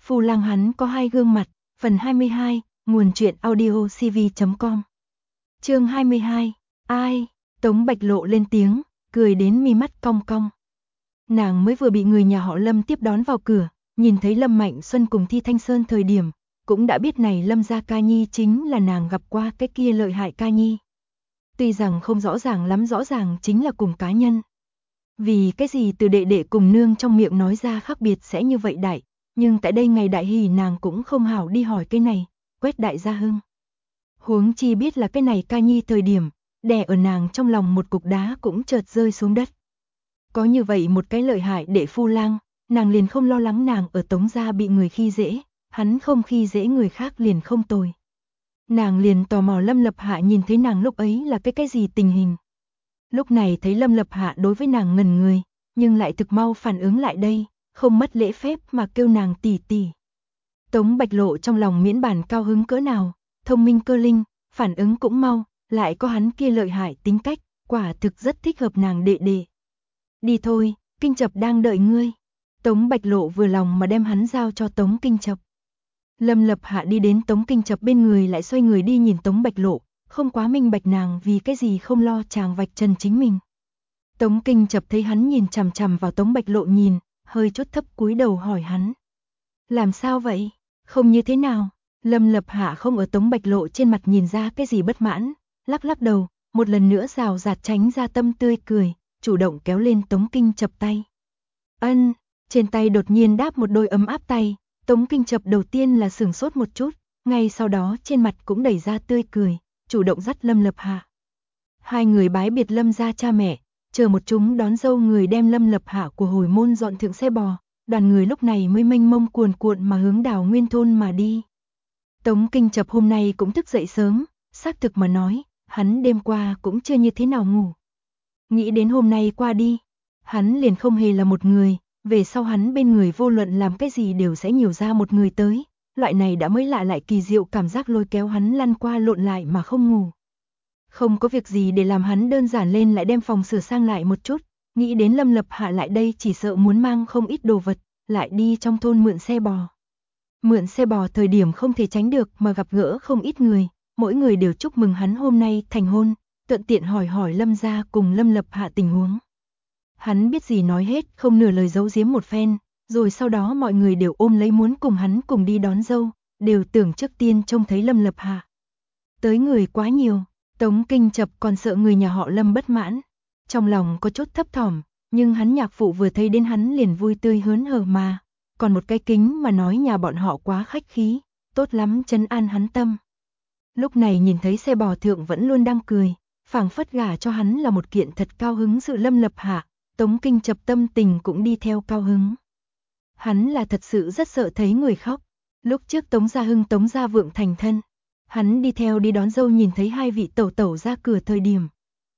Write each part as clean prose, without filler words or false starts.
Phu Lang hắn có hai gương mặt, phần 22, nguồn truyện audio cv.com. Chương 22, ai? Tống Bạch Lộ lên tiếng, cười đến mi mắt cong cong. Nàng mới vừa bị người nhà họ Lâm tiếp đón vào cửa, nhìn thấy Lâm Mạnh Xuân cùng Thi Thanh Sơn thời điểm, cũng đã biết này Lâm gia ca nhi chính là nàng gặp qua cái kia lợi hại ca nhi. Tuy rằng không rõ ràng lắm, rõ ràng chính là cùng cá nhân. Vì cái gì từ đệ đệ cùng nương trong miệng nói ra khác biệt sẽ như vậy đại, nhưng tại đây ngày đại hỷ nàng cũng không hảo đi hỏi cái này, quét đại gia hưng. Huống chi biết là cái này ca nhi thời điểm, đè ở nàng trong lòng một cục đá cũng chợt rơi xuống đất. Có như vậy một cái lợi hại đệ Phu Lang, nàng liền không lo lắng nàng ở Tống gia bị người khi dễ, hắn không khi dễ người khác liền không tồi. Nàng liền tò mò Lâm Lập Hạ nhìn thấy nàng lúc ấy là cái gì tình hình. Lúc này thấy Lâm Lập Hạ đối với nàng ngẩn người, nhưng lại thực mau phản ứng lại đây, không mất lễ phép mà kêu nàng tỷ tỷ. Tống Bạch Lộ trong lòng miễn bản cao hứng cỡ nào, thông minh cơ linh, phản ứng cũng mau, lại có hắn kia lợi hại tính cách, quả thực rất thích hợp nàng đệ đệ. Đi thôi, Kinh Chập đang đợi ngươi. Tống Bạch Lộ vừa lòng mà đem hắn giao cho Tống Kinh Chập. Lâm Lập Hạ đi đến Tống Kinh Chập bên người lại xoay người đi nhìn Tống Bạch Lộ, không quá minh bạch nàng vì cái gì không lo chàng vạch trần chính mình. Tống Kinh Chập thấy hắn nhìn chằm chằm vào Tống Bạch Lộ nhìn, hơi chút thấp cúi đầu hỏi hắn. Làm sao vậy? Không như thế nào? Lâm Lập Hạ không ở Tống Bạch Lộ trên mặt nhìn ra cái gì bất mãn, lắc lắc đầu, một lần nữa rào rạt tránh ra tâm tươi cười, chủ động kéo lên Tống Kinh Chập tay. Ân, trên tay đột nhiên đáp một đôi ấm áp tay, Tống Kinh Chập đầu tiên là sửng sốt một chút, ngay sau đó trên mặt cũng đẩy ra tươi cười, chủ động dắt Lâm Lập Hạ. Hai người bái biệt Lâm gia cha mẹ, chờ một chúng đón dâu người đem Lâm Lập Hạ của hồi môn dọn thượng xe bò, đoàn người lúc này mới mênh mông cuồn cuộn mà hướng Đào Nguyên thôn mà đi. Tống Kinh Chập hôm nay cũng thức dậy sớm, xác thực mà nói, hắn đêm qua cũng chưa như thế nào ngủ. Nghĩ đến hôm nay qua đi, hắn liền không hề là một người, về sau hắn bên người vô luận làm cái gì đều sẽ nhiều ra một người tới, loại này đã mới lạ lại kỳ diệu cảm giác lôi kéo hắn lăn qua lộn lại mà không ngủ. Không có việc gì để làm hắn đơn giản lên lại đem phòng sửa sang lại một chút, nghĩ đến Lâm Lập Hạ lại đây chỉ sợ muốn mang không ít đồ vật, lại đi trong thôn mượn xe bò. Mượn xe bò thời điểm không thể tránh được mà gặp gỡ không ít người, mỗi người đều chúc mừng hắn hôm nay thành hôn, thuận tiện hỏi hỏi Lâm gia cùng Lâm Lập Hạ tình huống. Hắn biết gì nói hết, không nửa lời giấu giếm một phen, rồi sau đó mọi người đều ôm lấy muốn cùng hắn cùng đi đón dâu, đều tưởng trước tiên trông thấy Lâm Lập Hạ. Tới người quá nhiều, Tống Kinh Chập còn sợ người nhà họ Lâm bất mãn, trong lòng có chút thấp thỏm, nhưng hắn nhạc phụ vừa thấy đến hắn liền vui tươi hớn hở mà, còn một cái kính mà nói nhà bọn họ quá khách khí, tốt lắm trấn an hắn tâm. Lúc này nhìn thấy xe bò thượng vẫn luôn đang cười, phảng phất gả cho hắn là một kiện thật cao hứng sự Lâm Lập Hạ, Tống Kinh Chập tâm tình cũng đi theo cao hứng. Hắn là thật sự rất sợ thấy người khóc, lúc trước Tống Gia Hưng Tống Gia Vượng thành thân, hắn đi theo đi đón dâu nhìn thấy hai vị tẩu tẩu ra cửa thời điểm.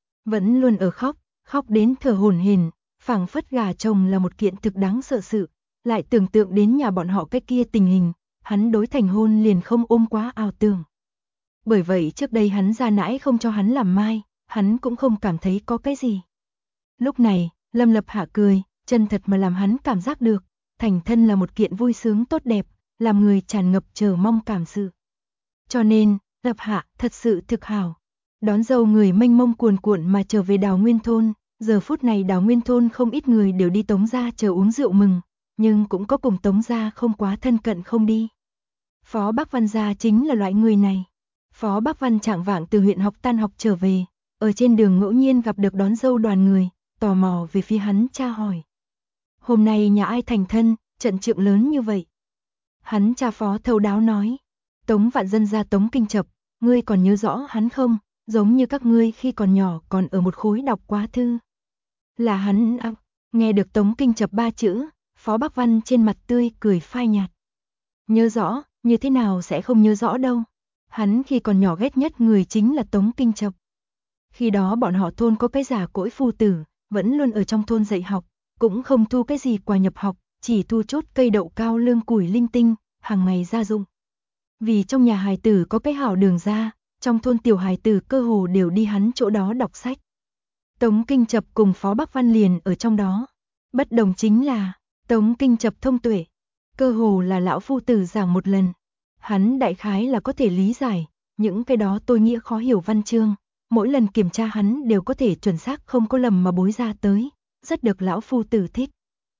Vẫn luôn ở khóc, khóc đến thở hổn hển, phảng phất gả chồng là một kiện thực đáng sợ sự, lại tưởng tượng đến nhà bọn họ cái kia tình hình, hắn đối thành hôn liền không ôm quá ảo tưởng. Bởi vậy trước đây hắn ra nãi không cho hắn làm mai, hắn cũng không cảm thấy có cái gì. Lúc này, Lâm Lập Hạ cười, chân thật mà làm hắn cảm giác được, thành thân là một kiện vui sướng tốt đẹp, làm người tràn ngập chờ mong cảm sự. Cho nên, Lập Hạ thật sự thực hảo. Đón dâu người mênh mông cuồn cuộn mà trở về Đào Nguyên thôn, giờ phút này Đào Nguyên thôn không ít người đều đi Tống gia chờ uống rượu mừng, nhưng cũng có cùng Tống gia không quá thân cận không đi. Phó Bắc Văn gia chính là loại người này. Phó Bắc Văn trạng vạng từ huyện học tan học trở về, ở trên đường ngẫu nhiên gặp được đón dâu đoàn người, tò mò về phía hắn tra hỏi. Hôm nay nhà ai thành thân, trận trượng lớn như vậy? Hắn cha Phó thấu đáo nói, Tống Vạn Dân gia Tống Kinh Chập, ngươi còn nhớ rõ hắn không? Giống như các ngươi khi còn nhỏ còn ở một khối đọc quá thư. Là hắn à? Nghe được Tống Kinh Chập ba chữ, Phó Bắc Văn trên mặt tươi cười phai nhạt. Nhớ rõ, như thế nào sẽ không nhớ rõ đâu. Hắn khi còn nhỏ ghét nhất người chính là Tống Kinh Chập. Khi đó bọn họ thôn có cái già cỗi phu tử, vẫn luôn ở trong thôn dạy học, cũng không thu cái gì quà nhập học, chỉ thu chốt cây đậu cao lương củi linh tinh, hàng ngày gia dụng. Vì trong nhà hài tử có cái hảo đường ra, trong thôn tiểu hài tử cơ hồ đều đi hắn chỗ đó đọc sách. Tống Kinh Chập cùng Phó Bắc Văn liền ở trong đó. Bất đồng chính là, Tống Kinh Chập thông tuệ. Cơ hồ là lão phu tử giảng một lần. Hắn đại khái là có thể lý giải, những cái đó tôi nghĩa khó hiểu văn chương, mỗi lần kiểm tra hắn đều có thể chuẩn xác không có lầm mà bối ra tới, rất được lão phu tử thích.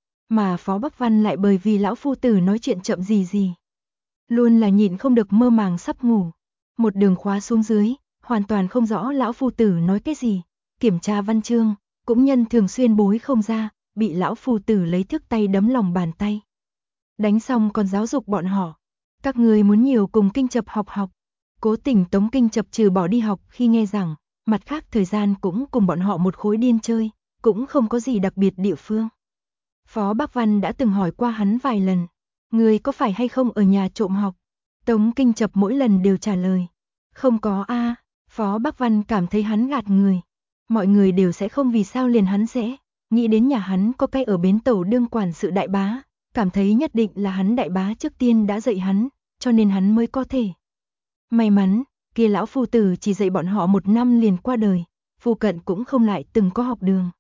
Mà Phó Bắc Văn lại bởi vì lão phu tử nói chuyện chậm gì, luôn là nhịn không được mơ màng sắp ngủ. Một đường khóa xuống dưới, hoàn toàn không rõ lão phu tử nói cái gì, kiểm tra văn chương, cũng nhân thường xuyên bối không ra, bị lão phu tử lấy thước tay đấm lòng bàn tay. Đánh xong còn giáo dục bọn họ, các người muốn nhiều cùng Kinh Chập học. Cố tình Tống Kinh Chập trừ bỏ đi học khi nghe giảng, mặt khác thời gian cũng cùng bọn họ một khối điên chơi, cũng không có gì đặc biệt địa phương. Phó Bắc Văn đã từng hỏi qua hắn vài lần, người có phải hay không ở nhà trộm học? Tống Kinh Chập mỗi lần đều trả lời, không có a. Phó Bắc Văn cảm thấy hắn gạt người. Mọi người đều sẽ không vì sao liền hắn sẽ, nghĩ đến nhà hắn có cái ở bến tàu đương quản sự đại bá, cảm thấy nhất định là hắn đại bá trước tiên đã dạy hắn, cho nên hắn mới có thể. May mắn, kia lão phu tử chỉ dạy bọn họ 1 năm liền qua đời, phụ cận cũng không lại từng có học đường.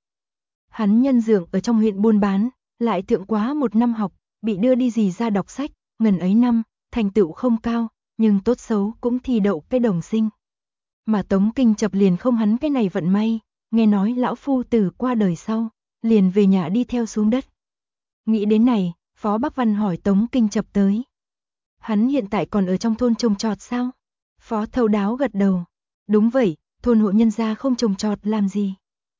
Hắn nhân dượng ở trong huyện buôn bán, lại thượng quá 1 năm học, bị đưa đi gì ra đọc sách, ngần ấy năm, thành tựu không cao, nhưng tốt xấu cũng thi đậu cái đồng sinh. Mà Tống Kinh Chập liền không hắn cái này vận may, nghe nói lão phu tử qua đời sau, liền về nhà đi theo xuống đất. Nghĩ đến này, Phó Bắc Văn hỏi Tống Kinh Chập tới. Hắn hiện tại còn ở trong thôn trồng trọt sao? Phó Thâu Đáo gật đầu. Đúng vậy, thôn hộ nhân gia không trồng trọt làm gì?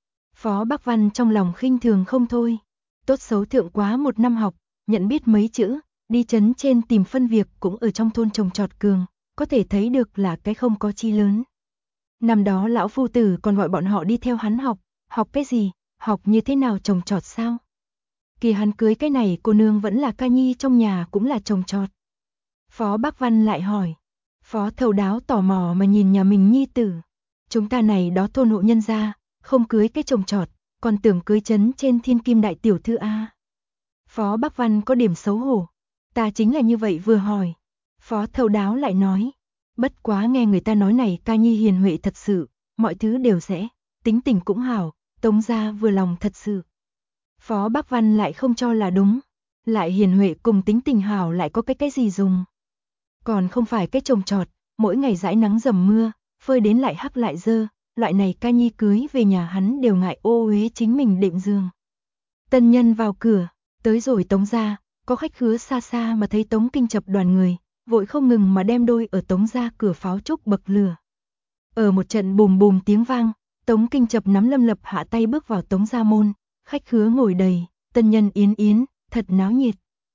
Phó Bắc Văn trong lòng khinh thường không thôi. Tốt xấu thượng quá 1 năm học, nhận biết mấy chữ, đi trấn trên tìm phân việc cũng ở trong thôn trồng trọt cường, có thể thấy được là cái không có chi lớn. Năm đó lão phu tử còn gọi bọn họ đi theo hắn học cái gì, học như thế nào trồng trọt sao? Kỳ hắn cưới cái này cô nương vẫn là ca nhi trong nhà cũng là trồng trọt. Phó Bắc Văn lại hỏi. Phó Thâu Đáo tò mò mà nhìn nhà mình nhi tử. Chúng ta này đó thôn hộ nhân gia, không cưới cái trồng trọt, còn tưởng cưới trấn trên thiên kim đại tiểu thư A. Phó Bắc Văn có điểm xấu hổ. Ta chính là như vậy vừa hỏi. Phó Thâu Đáo lại nói. Bất quá nghe người ta nói này ca nhi hiền huệ thật sự, mọi thứ đều sẽ, tính tình cũng hảo, Tống gia vừa lòng thật sự. Phó Bắc Văn lại không cho là đúng. Lại hiền huệ cùng tính tình hảo lại có cái gì dùng. Còn không phải cái trồng trọt, mỗi ngày dãi nắng dầm mưa, phơi đến lại hắc lại dơ, loại này ca nhi cưới về nhà hắn đều ngại ô uế chính mình đệm giường. Tân nhân vào cửa, tới rồi Tống gia, có khách khứa xa xa mà thấy Tống Kinh Chập đoàn người, vội không ngừng mà đem đôi ở Tống gia cửa pháo trúc bậc lửa. Ở một trận bùm bùm tiếng vang, Tống Kinh Chập nắm Lâm Lập Hạ tay bước vào Tống gia môn, khách khứa ngồi đầy, tân nhân yến yến, thật náo nhiệt.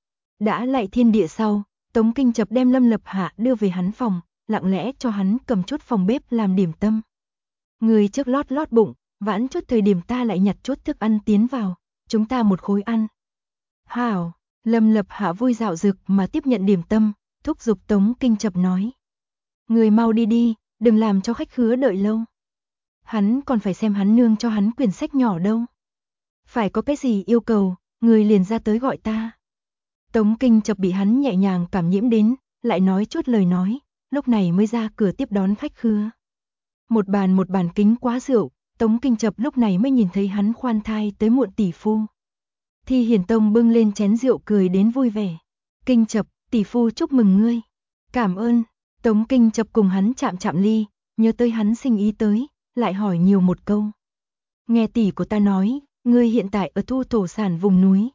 Đã lại thiên địa sau, Tống Kinh Chập đem Lâm Lập Hạ đưa về hắn phòng, lặng lẽ cho hắn cầm chút phòng bếp làm điểm tâm. Người trước lót bụng, vãn chút thời điểm ta lại nhặt chút thức ăn tiến vào, chúng ta một khối ăn. Hảo, Lâm Lập Hạ vui dạo dực mà tiếp nhận điểm tâm, thúc giục Tống Kinh Chập nói. Người mau đi đi, đừng làm cho khách khứa đợi lâu. Hắn còn phải xem hắn nương cho hắn quyển sách nhỏ đâu. Phải có cái gì yêu cầu, người liền ra tới gọi ta. Tống Kinh Chập bị hắn nhẹ nhàng cảm nhiễm đến, lại nói chút lời nói, lúc này mới ra cửa tiếp đón khách khứa. Một bàn kính quá rượu, Tống Kinh Chập lúc này mới nhìn thấy hắn khoan thai tới muộn tỷ phu. Thi Hiền Tông bưng lên chén rượu cười đến vui vẻ. Kinh Chập, tỷ phu chúc mừng ngươi. Cảm ơn. Tống Kinh Chập cùng hắn chạm ly, nhớ tới hắn sinh ý tới, lại hỏi nhiều một câu. Nghe tỷ của ta nói, ngươi hiện tại ở thu thổ sản vùng núi.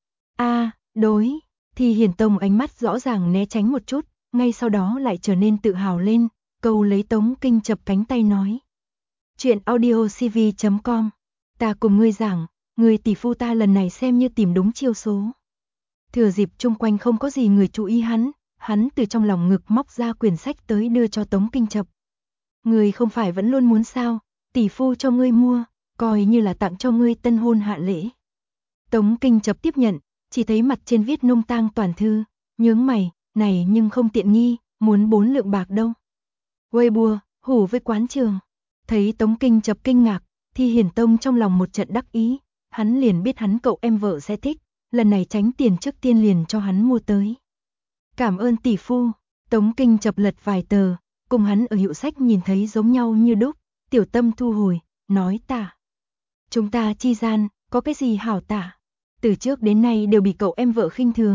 Đối. Thi Hiền Tông ánh mắt rõ ràng né tránh một chút, ngay sau đó lại trở nên tự hào lên, câu lấy Tống Kinh Chập cánh tay nói. Chuyện audiocv.com. Ta cùng ngươi giảng, người tỷ phu ta lần này xem như tìm đúng chiêu số. Thừa dịp chung quanh không có gì người chú ý hắn từ trong lòng ngực móc ra quyển sách tới đưa cho Tống Kinh Chập. Ngươi không phải vẫn luôn muốn sao, tỷ phu cho ngươi mua, coi như là tặng cho ngươi tân hôn hạ lễ. Tống Kinh Chập tiếp nhận, chỉ thấy mặt trên viết nông tang toàn thư, nhướng mày, này nhưng không tiện nghi, muốn 4 lượng bạc đâu. Weibo, hủ với quán trường. Thấy Tống Kinh Chập kinh ngạc, Thi Hiền Tông trong lòng một trận đắc ý, hắn liền biết hắn cậu em vợ sẽ thích, lần này tránh tiền trước tiên liền cho hắn mua tới. Cảm ơn tỷ phu. Tống Kinh Chập lật vài tờ, cùng hắn ở hiệu sách nhìn thấy giống nhau như đúc, tiểu tâm thu hồi, nói tả. Chúng ta chi gian, có cái gì hảo tả? Từ trước đến nay đều bị cậu em vợ khinh thường,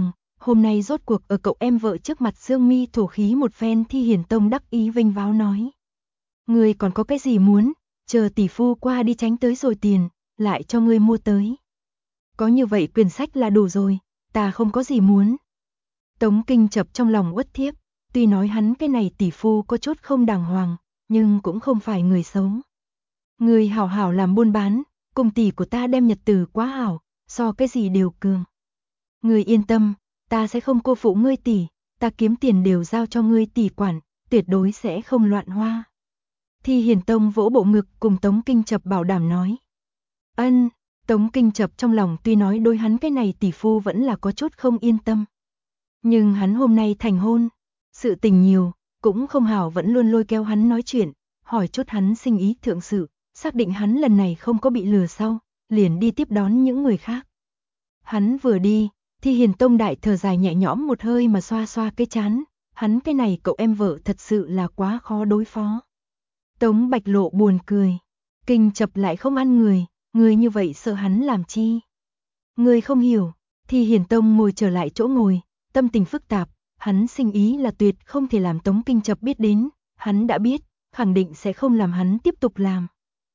hôm nay rốt cuộc ở cậu em vợ trước mặt Dương Mi thổ khí một phen. Thi Hiền Tông đắc ý vênh váo nói. Ngươi còn có cái gì muốn, chờ tỷ phu qua đi tránh tới rồi tiền, lại cho ngươi mua tới. Có như vậy quyển sách là đủ rồi, ta không có gì muốn. Tống Kinh Chập trong lòng uất thiếp, tuy nói hắn cái này tỷ phu có chút không đàng hoàng, nhưng cũng không phải người xấu. Ngươi hảo hảo làm buôn bán, cùng tỷ của ta đem nhật tử quá hảo, so cái gì đều cường. Ngươi yên tâm, ta sẽ không cô phụ ngươi tỷ, ta kiếm tiền đều giao cho ngươi tỷ quản, tuyệt đối sẽ không loạn hoa. Thi Hiền Tông vỗ bộ ngực cùng Tống Kinh Chập bảo đảm nói. Ân, Tống Kinh Chập trong lòng tuy nói đối hắn cái này tỷ phu vẫn là có chút không yên tâm. Nhưng hắn hôm nay thành hôn, sự tình nhiều, cũng không hảo vẫn luôn lôi kéo hắn nói chuyện, hỏi chút hắn sinh ý thượng sự, xác định hắn lần này không có bị lừa sau, liền đi tiếp đón những người khác. Hắn vừa đi, Thi Hiền Tông đại thở dài nhẹ nhõm một hơi mà xoa xoa cái chán, hắn cái này cậu em vợ thật sự là quá khó đối phó. Tống Bạch Lộ buồn cười, Kinh Chập lại không ăn người như vậy sợ hắn làm chi. Người không hiểu, Thi Hiền Tông ngồi trở lại chỗ ngồi, tâm tình phức tạp, hắn sinh ý là tuyệt không thể làm Tống Kinh Chập biết đến, hắn đã biết, khẳng định sẽ không làm hắn tiếp tục làm.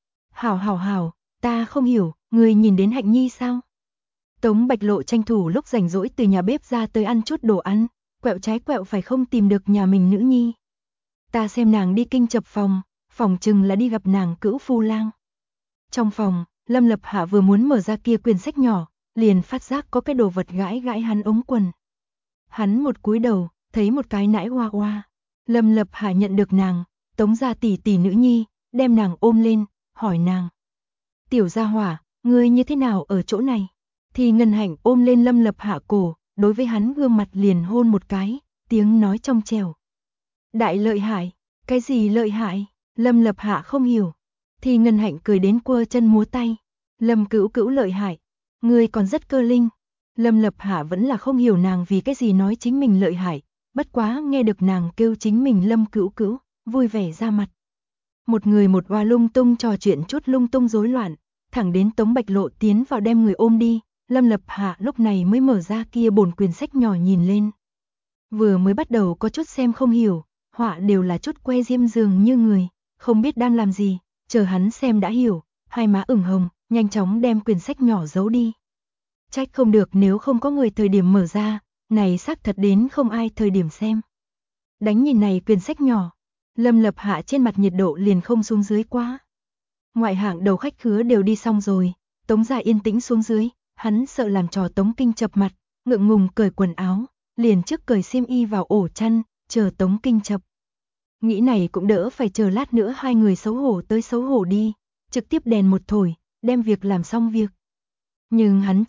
Hảo, ta không hiểu, người nhìn đến Hạnh Nhi sao? Tống Bạch Lộ tranh thủ lúc rảnh rỗi từ nhà bếp ra tới ăn chút đồ ăn, quẹo trái quẹo phải không tìm được nhà mình nữ nhi. Ta xem nàng đi Kinh Chập phòng chừng là đi gặp nàng cữu phu lang. Trong phòng, Lâm Lập Hạ vừa muốn mở ra kia quyển sách nhỏ, liền phát giác có cái đồ vật gãi gãi hắn ống quần. Hắn một cúi đầu, thấy một cái nãi hoa hoa. Lâm Lập Hạ nhận được nàng, Tống gia tỷ tỷ nữ nhi, đem nàng ôm lên, hỏi nàng. Tiểu gia hỏa, ngươi như thế nào ở chỗ này? Thì Ngân Hạnh ôm lên Lâm Lập Hạ cổ, đối với hắn gương mặt liền hôn một cái, tiếng nói trong trẻo. Đại lợi hại, cái gì lợi hại? Lâm Lập Hạ không hiểu. Thì Ngân Hạnh cười đến quơ chân múa tay. Lâm Cữu Cữu lợi hại, ngươi còn rất cơ linh. Lâm Lập Hạ vẫn là không hiểu nàng vì cái gì nói chính mình lợi hại, bất quá nghe được nàng kêu chính mình Lâm Cữu Cữu, vui vẻ ra mặt. Một người một oa lung tung trò chuyện chút lung tung rối loạn, thẳng đến Tống Bạch Lộ tiến vào đem người ôm đi, Lâm Lập Hạ lúc này mới mở ra kia bổn quyển sách nhỏ nhìn lên. Vừa mới bắt đầu có chút xem không hiểu, họa đều là chút que diêm dường như người, không biết đang làm gì, chờ hắn xem đã hiểu, hai má ửng hồng, nhanh chóng đem quyển sách nhỏ giấu đi. Trách không được nếu không có người thời điểm mở ra, này xác thật đến không ai thời điểm xem. Đánh nhìn này quyển sách nhỏ, Lâm Lập Hạ trên mặt nhiệt độ liền không xuống dưới quá. Ngoại hạng đầu khách khứa đều đi xong rồi, Tống gia yên tĩnh xuống dưới, hắn sợ làm trò Tống Kinh Chập mặt, ngượng ngùng cởi quần áo, liền trước cởi xiêm y vào ổ chăn, chờ Tống Kinh Chập. Nghĩ này cũng đỡ phải chờ lát nữa hai người xấu hổ tới xấu hổ đi, trực tiếp đèn một thổi, đem việc làm xong việc. Nhưng hắn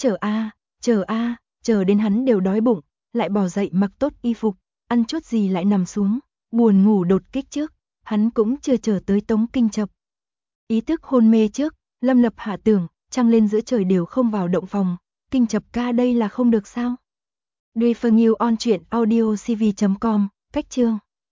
chờ đến hắn đều đói bụng, lại bò dậy mặc tốt y phục, ăn chút gì lại nằm xuống, buồn ngủ đột kích trước, hắn cũng chưa chờ tới Tống Kinh Chập. Ý thức hôn mê trước, Lâm Lập Hạ tưởng, trăng lên giữa trời đều không vào động phòng, Kinh Chập ca đây là không được sao? Duy Phương Yêu on truyện audio cv.com, cách chương